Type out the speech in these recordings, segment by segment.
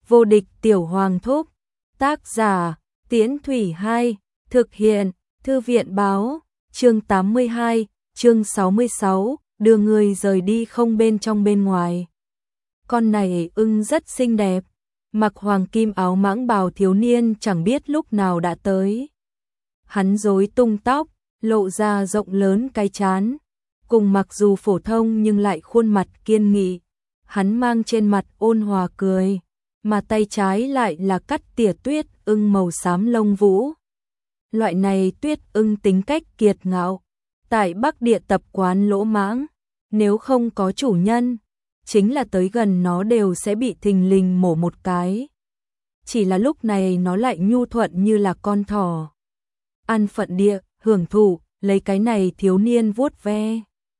Vô địch tiểu hoàng thúc. Tác giả, Tiễn Thủy 2, thực hiện, Thư viện báo, chương 82, chương 66, đưa người rời đi không bên trong bên ngoài. Con này ưng rất xinh đẹp, mặc hoàng kim áo mãng bào thiếu niên chẳng biết lúc nào đã tới. Hắn rối tung tóc, lộ ra rộng lớn cái trán, cùng mặc dù phổ thông nhưng lại khuôn mặt kiên nghị. Hắn mang trên mặt ôn hòa cười, mà tay trái lại là cắt tỉa tuyết ưng màu xám lông vũ. Loại này tuyết ưng tính cách kiệt ngạo, tại Bắc Địa tập quán lỗ mãng, nếu không có chủ nhân, chính là tới gần nó đều sẽ bị thình lình mổ một cái. Chỉ là lúc này nó lại nhu thuận như là con thỏ. Ăn phận địa, hưởng thụ, lấy cái này thiếu niên vuốt ve.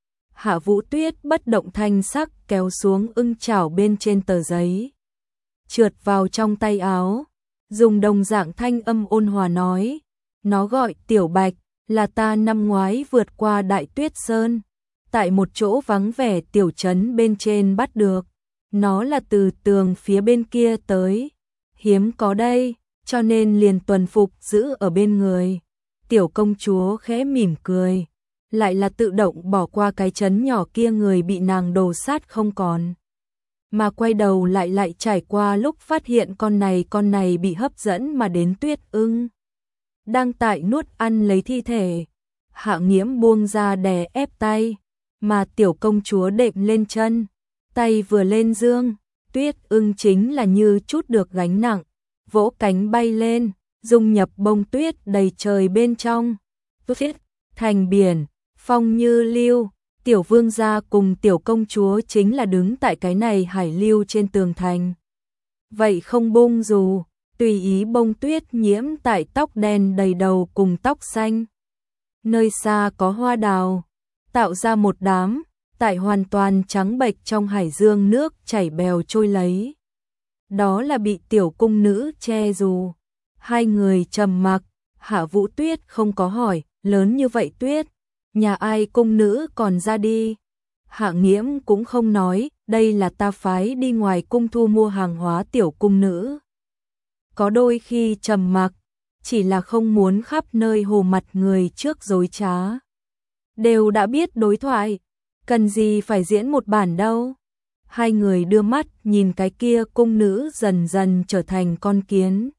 Hạ Vũ Tuyết bất động thanh sắc kéo xuống ưng chảo bên trên tờ giấy, trượt vào trong tay áo, dùng đồng dạng thanh âm ôn hòa nói, nó gọi Tiểu Bạch, là ta năm ngoái vượt qua Đại Tuyết Sơn, tại một chỗ vắng vẻ tiểu trấn bên trên bắt được, nó là từ tường phía bên kia tới, hiếm có đây, cho nên liền tuần phục giữ ở bên người. Tiểu công chúa khẽ mỉm cười, lại là tự động bỏ qua cái trấn nhỏ kia người bị nàng đồ sát không còn. Mà quay đầu lại trải qua lúc phát hiện con này bị hấp dẫn mà đến tuyết ưng. Đang tại nuốt ăn lấy thi thể, Hạ Nghiễm buông ra đè ép tay, mà tiểu công chúa đệm lên chân, tay vừa lên dương, tuyết ưng chính là như chút được gánh nặng, vỗ cánh bay lên, dung nhập bông tuyết đầy trời bên trong. Tuyết thành biển, phong như lưu, tiểu vương gia cùng tiểu công chúa chính là đứng tại cái này hải lưu trên tường thành. Vậy không bung dù, tùy ý bông tuyết nhiễm tại tóc đen đầy đầu cùng tóc xanh. Nơi xa có hoa đào, tạo ra một đám, tại hoàn toàn trắng bệch trong hải dương nước chảy bèo trôi lấy. Đó là bị tiểu cung nữ che dù. Hai người trầm mặc, Hạ Vũ Tuyết không có hỏi, lớn như vậy tuyết, nhà ai cung nữ còn ra đi. Hạ Nghiễm cũng không nói, đây là ta phái đi ngoài cung thu mua hàng hóa tiểu cung nữ. Có đôi khi trầm mặc, chỉ là không muốn khắp nơi hồ mặt người trước dối trá. Đều đã biết đối thoại, cần gì phải diễn một bản đâu. Hai người đưa mắt nhìn cái kia cung nữ dần dần trở thành con kiến,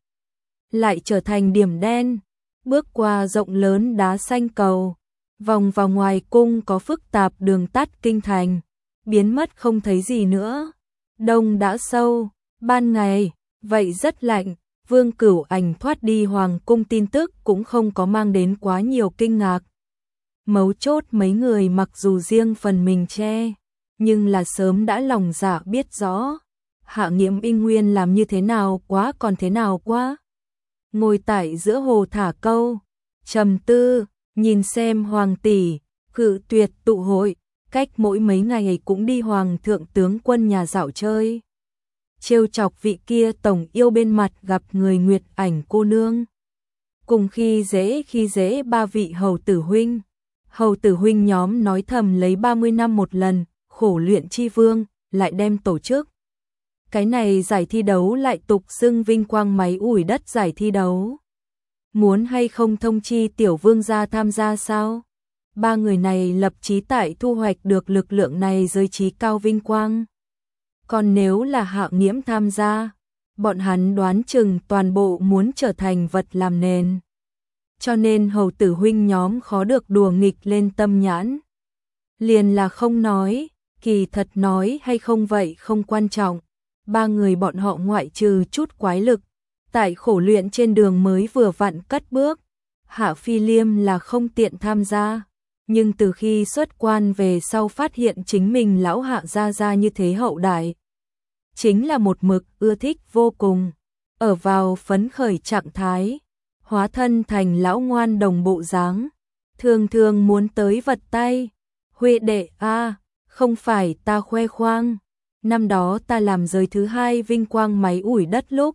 lại trở thành điểm đen, bước qua rộng lớn đá xanh cầu, vòng vào ngoài cung có phức tạp đường tắt kinh thành, biến mất không thấy gì nữa. Đông đã sâu, ban ngày, vậy rất lạnh, Vương Cửu Ảnh thoát đi hoàng cung tin tức cũng không có mang đến quá nhiều kinh ngạc. Mấu chốt mấy người mặc dù riêng phần mình che, nhưng là sớm đã lòng dạ biết rõ. Hạ Nghiễm y nguyên làm như thế nào quá còn thế nào quá. Ngồi tại giữa hồ thả câu, trầm tư, nhìn xem hoàng tỷ, cự tuyệt tụ hội, cách mỗi mấy ngày cũng đi hoàng thượng tướng quân nhà dạo chơi. Trêu chọc vị kia tổng yêu bên mặt gặp người Nguyệt Ảnh cô nương. Cùng khi dễ ba vị hầu tử huynh. Hầu tử huynh nhóm nói thầm lấy 30 năm một lần, khổ luyện chi vương, lại đem tổ chức. Cái này giải thi đấu lại tục xưng vinh quang máy ủi đất giải thi đấu. Muốn hay không thông chi tiểu vương gia tham gia sao? Ba người này lập chí tại thu hoạch được lực lượng này giới trí cao vinh quang. Còn nếu là Hạ Nghiễm tham gia, bọn hắn đoán chừng toàn bộ muốn trở thành vật làm nền. Cho nên hầu tử huynh nhóm khó được đùa nghịch lên tâm nhãn. Liền là không nói, kỳ thật nói hay không vậy không quan trọng. Ba người bọn họ ngoại trừ chút quái lực, tại khổ luyện trên đường mới vừa vặn cất bước. Hạ Phi Liêm là không tiện tham gia, nhưng từ khi xuất quan về sau phát hiện chính mình lão Hạ gia như thế hậu đại, chính là một mực ưa thích vô cùng, ở vào phấn khởi trạng thái, hóa thân thành lão ngoan đồng bộ dáng, thường thường muốn tới vật tay. Huệ đệ a, không phải ta khoe khoang, năm đó ta làm giới thứ 2 vinh quang máy ủi đất lúc,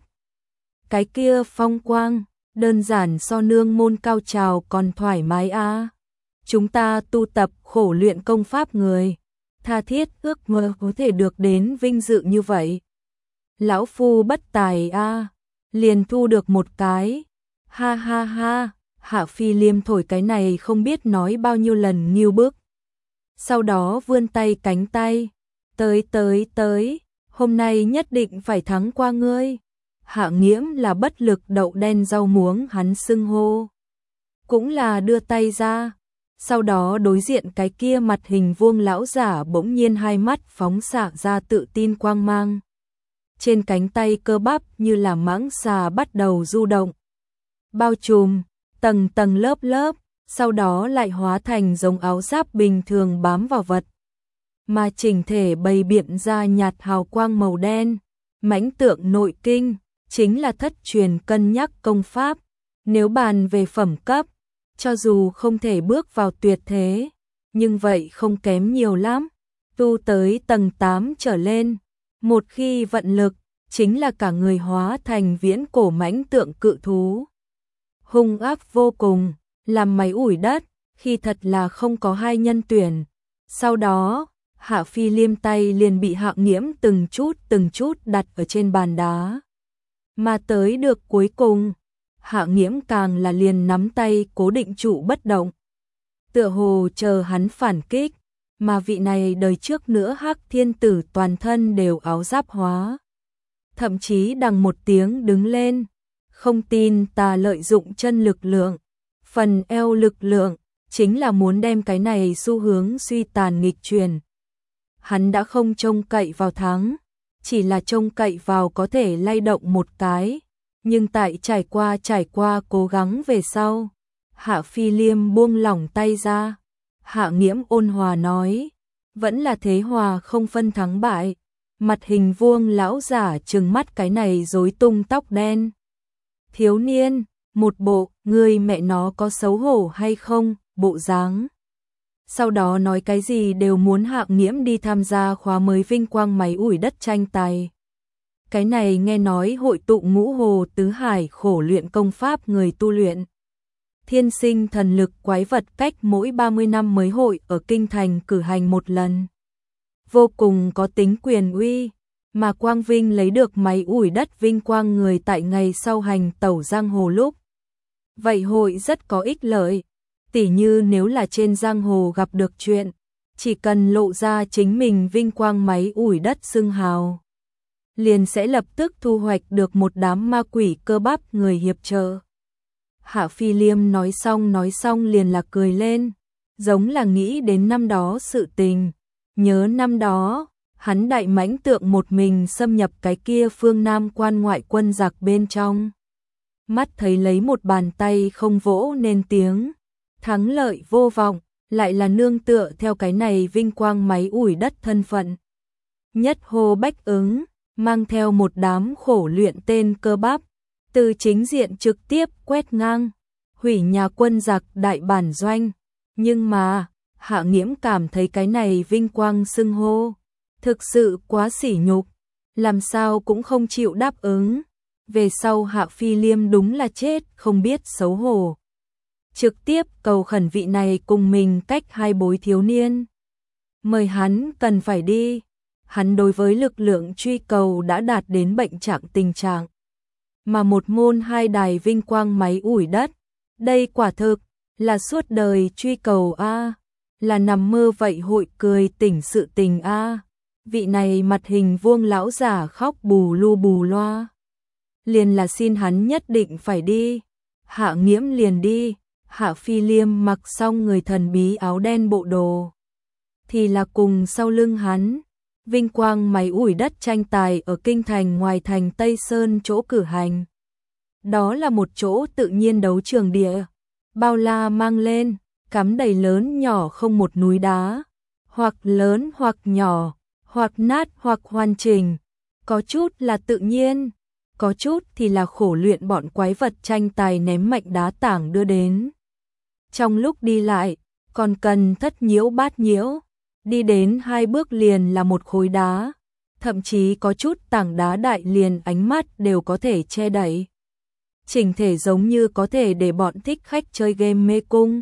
cái kia phong quang, đơn giản so nương môn cao trào còn thoải mái a. Chúng ta tu tập khổ luyện công pháp người, tha thiết ước mơ có thể được đến vinh dự như vậy. lão phu bất tài a, liền thu được một cái. Ha ha ha, Hạ Phi Liêm thổi cái này không biết nói bao nhiêu lần nghiêu bức. Sau đó vươn tay cánh tay, tới, hôm nay nhất định phải thắng qua ngươi. Hạ Nghiễm là bất lực đậu đen rau muống hắn xưng hô. Cũng là đưa tay ra, sau đó đối diện cái kia mặt hình vuông lão giả bỗng nhiên hai mắt phóng xạ ra tự tin quang mang. Trên cánh tay cơ bắp như là mãng xà bắt đầu du động, bao trùm, tầng tầng lớp lớp, sau đó lại hóa thành giống áo giáp bình thường bám vào vật. Mà chỉnh thể bày biện ra nhạt hào quang màu đen, mãnh tượng nội kinh, chính là thất truyền cân nhắc công pháp. Nếu bàn về phẩm cấp, cho dù không thể bước vào tuyệt thế, nhưng vậy không kém nhiều lắm. Tu tới tầng 8 trở lên, một khi vận lực, chính là cả người hóa thành viễn cổ mãnh tượng cự thú. Hung ác vô cùng, làm máy ủi đất, khi thật là không có hai nhân tuyển. Sau đó, Hạ Phi Liêm tay liền bị Hạ Nghiễm từng chút đặt ở trên bàn đá. Mà tới được cuối cùng, Hạ Nghiễm càng là liền nắm tay cố định trụ bất động. Tựa hồ chờ hắn phản kích, mà vị này đời trước nữa Hắc Thiên Tử toàn thân đều áo giáp hóa. Thậm chí đằng một tiếng đứng lên, không tin ta lợi dụng chân lực lượng, phần eo lực lượng, chính là muốn đem cái này xu hướng suy tàn nghịch truyền. Hắn đã không trông cậy vào thắng, chỉ là trông cậy vào có thể lay động một cái, nhưng tại trải qua cố gắng về sau, Hạ Phi Liêm buông lỏng tay ra. Hạ Nghiễm ôn hòa nói, vẫn là thế hòa không phân thắng bại. Mặt hình vuông lão giả trừng mắt cái này rối tung tóc đen. Thiếu niên, một bộ, ngươi mẹ nó có xấu hổ hay không, bộ dáng. Sau đó nói cái gì đều muốn Hạ Nghiễm đi tham gia khóa mới vinh quang máy ủi đất tranh tài. Cái này nghe nói hội tụ ngũ hồ tứ hải khổ luyện công pháp người tu luyện. Thiên sinh thần lực quái vật cách mỗi 30 năm mới hội ở kinh thành cử hành một lần. Vô cùng có tính quyền uy, mà Quang Vinh lấy được máy ủi đất vinh quang người tại ngày sau hành tẩu giang hồ lúc. Vậy hội rất có ích lợi, tỉ như nếu là trên giang hồ gặp được chuyện, chỉ cần lộ ra chính mình vinh quang máy ủi đất xưng hào, liền sẽ lập tức thu hoạch được một đám ma quỷ cơ bắp người hiệp trợ. Hạ Phi Liêm nói xong liền là cười lên, giống là nghĩ đến năm đó sự tình. Nhớ năm đó, hắn đại mãnh tượng một mình xâm nhập cái kia phương Nam quan ngoại quân giặc bên trong. Mắt thấy lấy một bàn tay không vỗ nên tiếng, thắng lợi vô vọng, lại là nương tựa theo cái này vinh quang máy ủi đất thân phận. Nhất hô bách ứng, mang theo một đám khổ luyện tên cơ bắp, từ chính diện trực tiếp quét ngang, hủy nhà quân giặc đại bản doanh. Nhưng mà, Hạ Nghiễm cảm thấy cái này vinh quang xưng hô, thực sự quá sỉ nhục, làm sao cũng không chịu đáp ứng. Về sau Hạ Phi Liêm đúng là chết không biết xấu hổ. Trực tiếp cầu khẩn vị này cùng mình cách hai bối thiếu niên. Mời hắn cần phải đi. Hắn đối với lực lượng truy cầu đã đạt đến bệnh trạng tình trạng. Mà một môn hai đài vinh quang máy ủi đất, đây quả thực là suốt đời truy cầu a, là nằm mơ vậy hội cười tỉnh sự tình a. Vị này mặt hình vuông lão giả khóc bù lu bù loa. Liền là xin hắn nhất định phải đi. Hạ Nghiễm liền đi. Hạ Phi Liêm mặc xong người thần bí áo đen bộ đồ, thì là cùng sau lưng hắn, vinh quang máy ủi đất tranh tài ở kinh thành ngoài thành Tây Sơn chỗ cử hành. Đó là một chỗ tự nhiên đấu trường địa, bao la mang lên, cắm đầy lớn nhỏ không một núi đá, hoặc lớn hoặc nhỏ, hoặc nát hoặc hoàn chỉnh, có chút là tự nhiên, có chút thì là khổ luyện bọn quái vật tranh tài ném mạnh đá tảng đưa đến. Trong lúc đi lại, còn cần thất nhiễu bát nhiễu, đi đến 2 bước liền là một khối đá, thậm chí có chút tảng đá đại liền ánh mắt đều có thể che đậy. Chỉnh thể giống như có thể để bọn thích khách chơi game mê cung.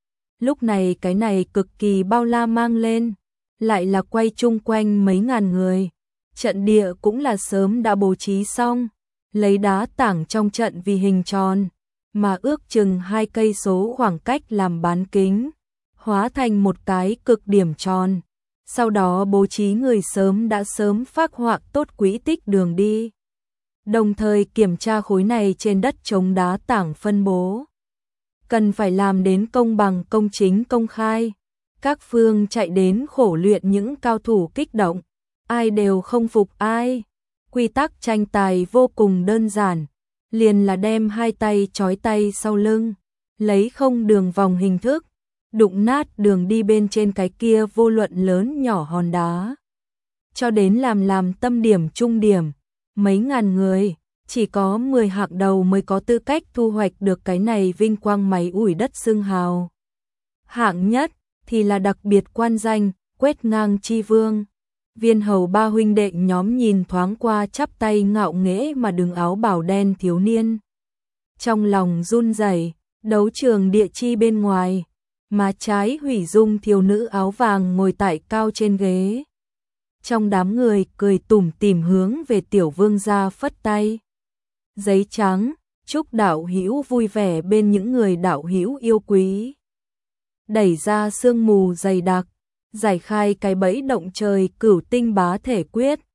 Lúc này cái này cực kỳ bao la mang lên, lại là quay chung quanh mấy ngàn người, trận địa cũng là sớm đã bố trí xong, lấy đá tảng trong trận vì hình tròn, mà ước chừng 2 cây số khoảng cách làm bán kính, hóa thành một cái cực điểm tròn. Sau đó bố trí người đã sớm phác họa tốt quỹ tích đường đi, đồng thời kiểm tra khối này trên đất chống đá tảng phân bố. Cần phải làm đến công bằng, công chính, công khai. Các phương chạy đến khổ luyện những cao thủ kích động, ai đều không phục ai. Quy tắc tranh tài vô cùng đơn giản, liền là đem 2 tay trói tay sau lưng, lấy không đường vòng hình thức, đụng nát đường đi bên trên cái kia vô luận lớn nhỏ hòn đá. Cho đến làm tâm điểm trung điểm, mấy ngàn người, chỉ có 10 hạng đầu mới có tư cách thu hoạch được cái này vinh quang máy ủi đất xưng hào. Hạng nhất thì là đặc biệt quan danh, quét ngang chi vương. Viên hầu 3 huynh đệ nhóm nhìn thoáng qua chắp tay ngạo nghễ mà đứng áo bào đen thiếu niên. Trong lòng run rẩy, đấu trường địa chi bên ngoài, mà trái hủy dung thiếu nữ áo vàng ngồi tại cao trên ghế. Trong đám người cười tủm tỉm hướng về tiểu vương gia phất tay. Giấy trắng, chúc đạo hữu vui vẻ bên những người đạo hữu yêu quý. Đẩy ra sương mù dày đặc, giải khai cái bẫy động trời cửu tinh bá thể quyết.